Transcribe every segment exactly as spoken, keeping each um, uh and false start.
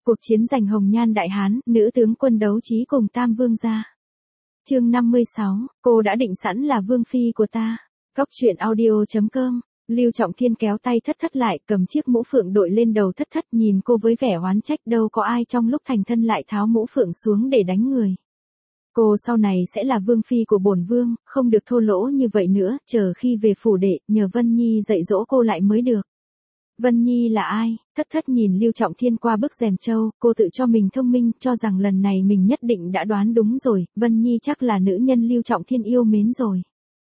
Cuộc chiến giành Hồng Nhan Đại Hán, nữ tướng quân đấu trí cùng Tam Vương gia. Chương năm mươi sáu, cô đã định sẵn là vương phi của ta. Góc truyện audio chấm com. Lưu Trọng Thiên kéo tay Thất Thất lại, cầm chiếc mũ phượng đội lên đầu Thất Thất, nhìn cô với vẻ oán trách, đâu có ai trong lúc thành thân lại tháo mũ phượng xuống để đánh người. Cô sau này sẽ là vương phi của bổn vương, không được thô lỗ như vậy nữa, chờ khi về phủ đệ, nhờ Vân Nhi dạy dỗ cô lại mới được. Vân Nhi là ai? Thất Thất nhìn Lưu Trọng Thiên qua bức rèm châu, cô tự cho mình thông minh, cho rằng lần này mình nhất định đã đoán đúng rồi, Vân Nhi chắc là nữ nhân Lưu Trọng Thiên yêu mến rồi.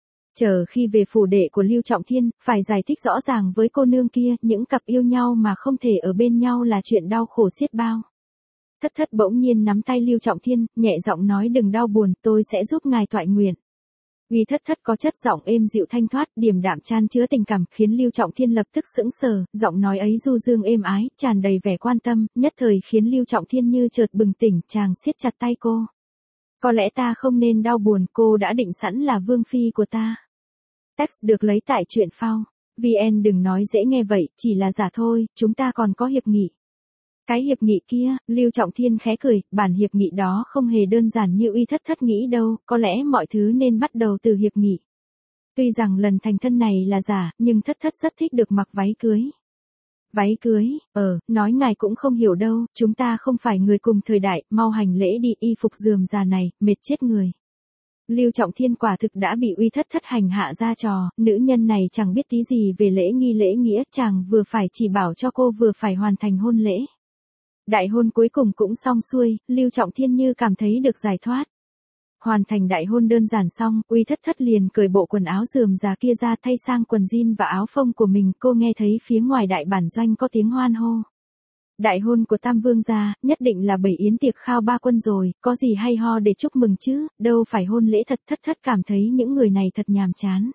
Chờ khi về phủ đệ của Lưu Trọng Thiên, phải giải thích rõ ràng với cô nương kia, những cặp yêu nhau mà không thể ở bên nhau là chuyện đau khổ xiết bao. Thất Thất bỗng nhiên nắm tay Lưu Trọng Thiên, nhẹ giọng nói đừng đau buồn, tôi sẽ giúp ngài toại nguyện. Vì Thất Thất có chất giọng êm dịu thanh thoát, điềm đạm chan chứa tình cảm, khiến Lưu Trọng Thiên lập tức sững sờ, giọng nói ấy du dương êm ái, tràn đầy vẻ quan tâm, nhất thời khiến Lưu Trọng Thiên như chợt bừng tỉnh, chàng siết chặt tay cô. Có lẽ ta không nên đau buồn, cô đã định sẵn là vương phi của ta. Text được lấy tại truyện phao. vê en đừng nói dễ nghe vậy, chỉ là giả thôi, chúng ta còn có hiệp nghị. Cái hiệp nghị kia, Lưu Trọng Thiên khẽ cười, bản hiệp nghị đó không hề đơn giản như uy Thất Thất nghĩ đâu, có lẽ mọi thứ nên bắt đầu từ hiệp nghị. Tuy rằng lần thành thân này là giả, nhưng Thất Thất rất thích được mặc váy cưới. Váy cưới, ờ, nói ngài cũng không hiểu đâu, chúng ta không phải người cùng thời đại, mau hành lễ đi, y phục rườm rà này, mệt chết người. Lưu Trọng Thiên quả thực đã bị uy Thất Thất hành hạ ra trò, nữ nhân này chẳng biết tí gì về lễ nghi lễ nghĩa, chàng vừa phải chỉ bảo cho cô vừa phải hoàn thành hôn lễ. Đại hôn cuối cùng cũng xong xuôi, Lưu Trọng Thiên như cảm thấy được giải thoát. Hoàn thành đại hôn đơn giản xong, uy Thất Thất liền cởi bộ quần áo rườm rà kia ra thay sang quần jean và áo phông của mình, cô nghe thấy phía ngoài đại bản doanh có tiếng hoan hô. Đại hôn của Tam Vương gia, nhất định là bày yến tiệc khao ba quân rồi, có gì hay ho để chúc mừng chứ, đâu phải hôn lễ thật. Thất Thất cảm thấy những người này thật nhàm chán.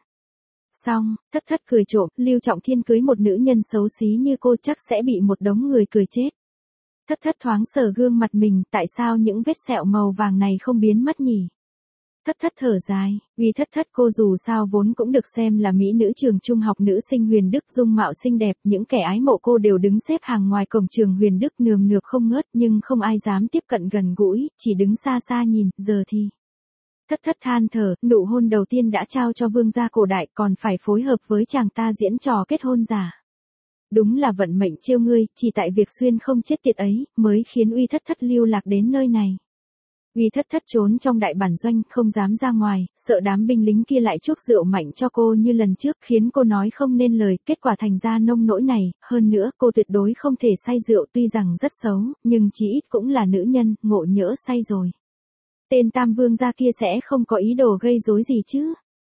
Xong, Thất Thất cười trộm, Lưu Trọng Thiên cưới một nữ nhân xấu xí như cô chắc sẽ bị một đống người cười chết. Thất Thất thoáng sờ gương mặt mình, tại sao những vết sẹo màu vàng này không biến mất nhỉ? Thất Thất thở dài, vì Thất Thất cô dù sao vốn cũng được xem là mỹ nữ trường trung học nữ sinh Huyền Đức, dung mạo xinh đẹp, những kẻ ái mộ cô đều đứng xếp hàng ngoài cổng trường Huyền Đức nườm nượp không ngớt, nhưng không ai dám tiếp cận gần gũi, chỉ đứng xa xa nhìn, giờ thì. Thất Thất than thở, nụ hôn đầu tiên đã trao cho vương gia cổ đại, còn phải phối hợp với chàng ta diễn trò kết hôn giả. Đúng là vận mệnh trêu ngươi, chỉ tại việc xuyên không chết tiệt ấy, mới khiến uy Thất Thất lưu lạc đến nơi này. Uy Thất Thất trốn trong đại bản doanh, không dám ra ngoài, sợ đám binh lính kia lại chuốc rượu mạnh cho cô như lần trước, khiến cô nói không nên lời, kết quả thành ra nông nỗi này, hơn nữa, cô tuyệt đối không thể say rượu, tuy rằng rất xấu, nhưng chí ít cũng là nữ nhân, ngộ nhỡ say rồi. Tên Tam Vương gia kia sẽ không có ý đồ gây rối gì chứ.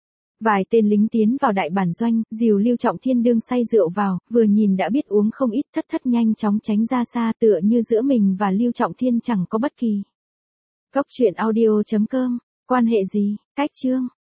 Vài tên lính tiến vào đại bản doanh, dìu Lưu Trọng Thiên đương say rượu vào, vừa nhìn đã biết uống không ít. Thất Thất nhanh chóng tránh ra xa, tựa như giữa mình và Lưu Trọng Thiên chẳng có bất kỳ. Góc truyện audio chấm com, quan hệ gì, cách chương.